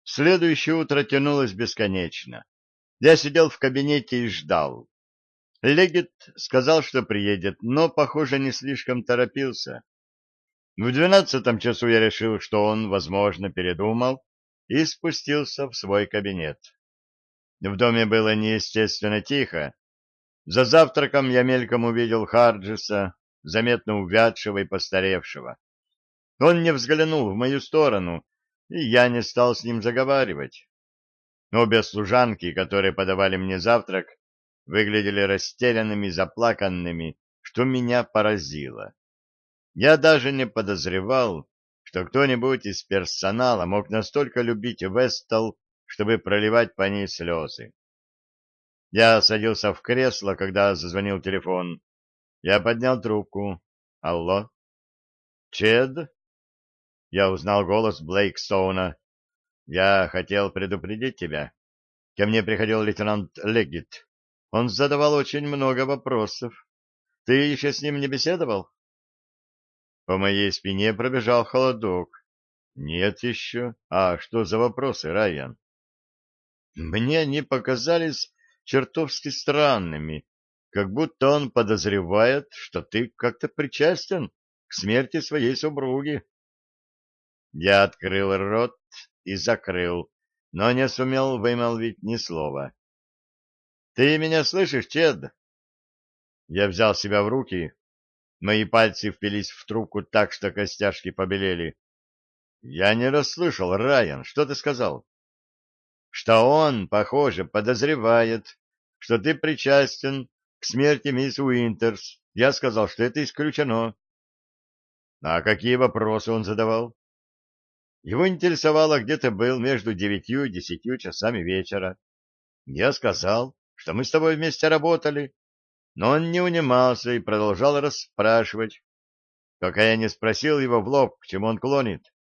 Следующее утро тянулось бесконечно. Я сидел в кабинете и ждал. Легет сказал, что приедет, но, похоже, не слишком торопился. В 12 часу я решил, что он, возможно, передумал, и спустился в свой кабинет. В доме было неестественно тихо. За завтраком я мельком увидел Харджиса, заметно увядшего и постаревшего. Он не взглянул в мою сторону, и я не стал с ним заговаривать. Обе служанки, которые подавали мне завтрак, выглядели растерянными и заплаканными, что меня поразило. Я даже не подозревал, что кто-нибудь из персонала мог настолько любить Вестал, чтобы проливать по ней слезы. Я садился в кресло, когда зазвонил телефон. Я поднял трубку. «Алло?» «Чед?» Я узнал голос Блейкстоуна. «Я хотел предупредить тебя. Ко мне приходил лейтенант Леггит. Он задавал очень много вопросов. Ты еще с ним не беседовал?» По моей спине пробежал холодок. «Нет еще. А что за вопросы, Райан?» Мне они показались чертовски странными, как будто он подозревает, что ты как-то причастен к смерти своей супруги. Я открыл рот и закрыл, но не сумел вымолвить ни слова. «Ты меня слышишь, Чед?» Я взял себя в руки. Мои пальцы впились в трубку так, что костяшки побелели. «Я не расслышал, Райан, что ты сказал?» «Что он, похоже, подозревает, что ты причастен к смерти мисс Уинтерс. Я сказал, что это исключено». «А какие вопросы он задавал?» Его интересовало, где ты был между 9 и 10 часами вечера. Я сказал, что мы с тобой вместе работали, но он не унимался и продолжал расспрашивать, пока я не спросил его в лоб, к чему он клонит.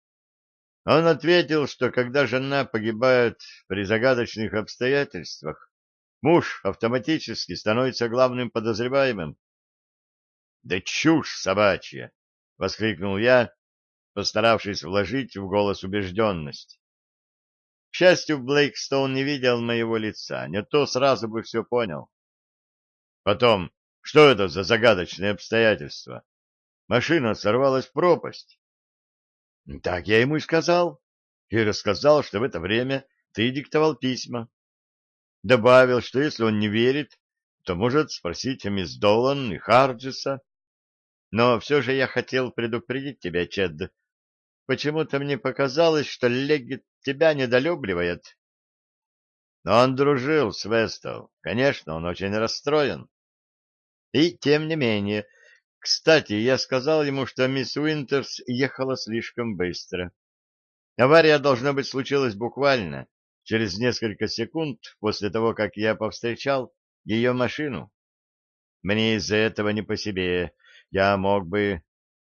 Он ответил, что когда жена погибает при загадочных обстоятельствах, муж автоматически становится главным подозреваемым. «Да чушь собачья!» — воскликнул я, постаравшись вложить в голос убежденность. К счастью, Блейкстоун не видел моего лица, не то сразу бы все понял. Потом, что это за загадочные обстоятельства? Машина сорвалась в пропасть. Так я ему и сказал. И рассказал, что в это время ты диктовал письма. Добавил, что если он не верит, то может спросить о мисс Долан и Харджиса. Но все же я хотел предупредить тебя, Чед. Почему-то мне показалось, что Леггит тебя недолюбливает. Но он дружил с Вестал. Конечно, он очень расстроен. И тем не менее, кстати, я сказал ему, что мисс Уинтерс ехала слишком быстро. Авария, должно быть, случилась буквально через несколько секунд после того, как я повстречал ее машину. Мне из-за этого не по себе. Я мог бы...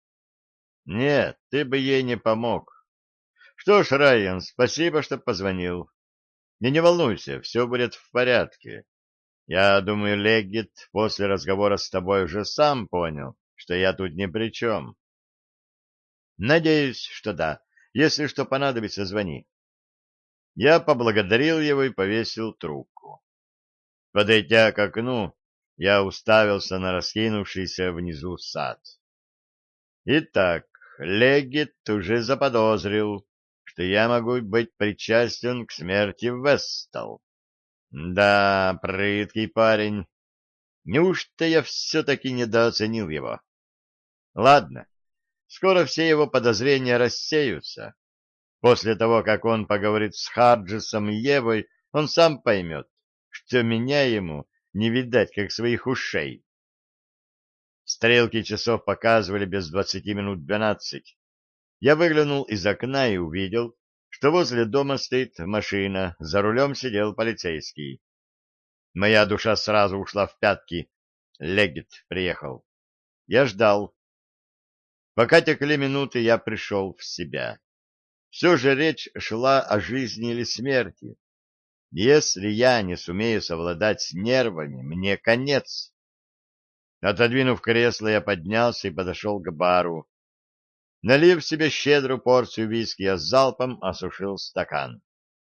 Нет, ты бы ей не помог. Что ж, Райан, спасибо, что позвонил. Не волнуйся, все будет в порядке. Я думаю, Леггит после разговора с тобой уже сам понял, что я тут ни при чем. Надеюсь, что да. Если что понадобится, звони. Я поблагодарил его и повесил трубку. Подойдя к окну, я уставился на раскинувшийся внизу сад. Итак, Леггит уже заподозрил, что я могу быть причастен к смерти Вестал. Да, прыткий парень. Неужто я все-таки недооценил его? Ладно, скоро все его подозрения рассеются. После того, как он поговорит с Харджисом и Евой, он сам поймет, что меня ему не видать, как своих ушей. Стрелки часов показывали без 12:20. Я выглянул из окна и увидел, что возле дома стоит машина, за рулем сидел полицейский. Моя душа сразу ушла в пятки. Леггит приехал. Я ждал. Пока текли минуты, я пришел в себя. Все же речь шла о жизни или смерти. Если я не сумею совладать с нервами, мне конец. Отодвинув кресло, я поднялся и подошел к бару. Налив себе щедрую порцию виски, я залпом осушил стакан.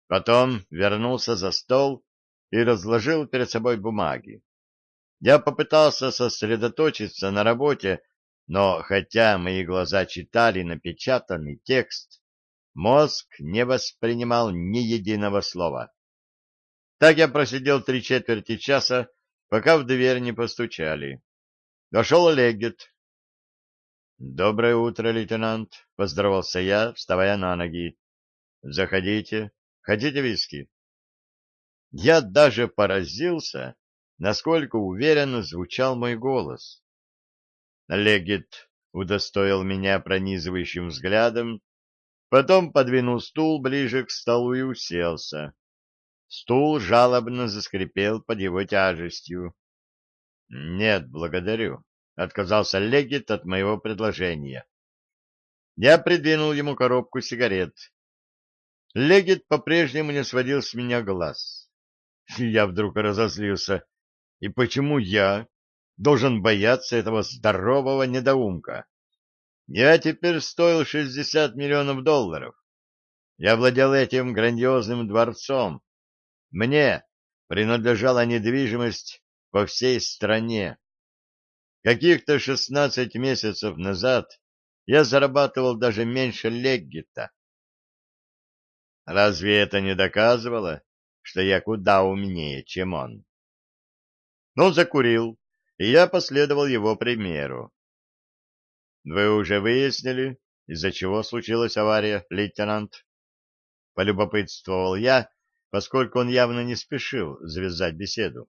Потом вернулся за стол и разложил перед собой бумаги. Я попытался сосредоточиться на работе, но хотя мои глаза читали напечатанный текст, мозг не воспринимал ни единого слова. Так я просидел 3/4 часа, пока в дверь не постучали. Вошел Леггет. «Доброе утро, лейтенант», — поздоровался я, вставая на ноги. «Заходите. Хотите виски?» Я даже поразился, насколько уверенно звучал мой голос. Леггет удостоил меня пронизывающим взглядом, потом подвинул стул ближе к столу и уселся. Стул жалобно заскрипел под его тяжестью. «Нет, благодарю», — отказался Леггет от моего предложения. Я придвинул ему коробку сигарет. Леггет по-прежнему не сводил с меня глаз. Я вдруг разозлился. И почему я должен бояться этого здорового недоумка? Я теперь стоил 60 миллионов долларов. Я владел этим грандиозным дворцом. Мне принадлежала недвижимость по всей стране. Каких-то 16 месяцев назад я зарабатывал даже меньше Леггета. Разве это не доказывало, что я куда умнее, чем он? Но он закурил, и я последовал его примеру. Вы уже выяснили, из-за чего случилась авария, лейтенант? Полюбопытствовал я, поскольку он явно не спешил завязать беседу.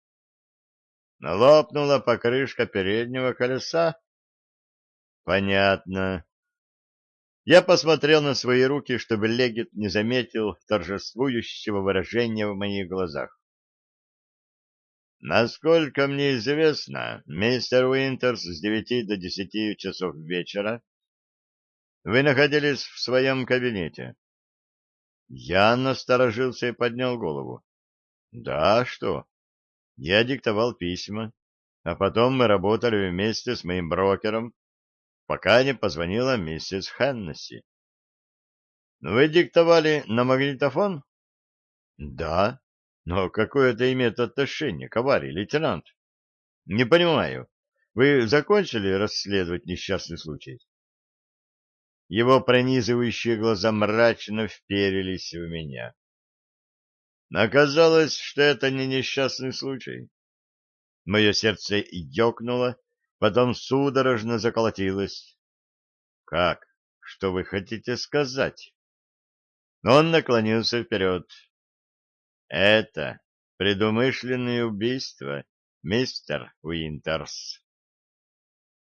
Лопнула покрышка переднего колеса? Понятно. Я посмотрел на свои руки, чтобы Леггет не заметил торжествующего выражения в моих глазах. Насколько мне известно, мистер Уинтерс с 9 до 10 часов вечера вы находились в своем кабинете. Я насторожился и поднял голову. Да, что? Я диктовал письма, а потом мы работали вместе с моим брокером, пока не позвонила миссис Хеннесси. Вы диктовали на магнитофон? Да. Но какое это имеет отношение к аварии, лейтенант? Не понимаю. Вы закончили расследовать несчастный случай? Его пронизывающие глаза мрачно вперились в меня. Оказалось, что это не несчастный случай. Мое сердце ёкнуло, потом судорожно заколотилось. Как? Что вы хотите сказать? Он наклонился вперед. Это предумышленное убийство, мистер Уинтерс.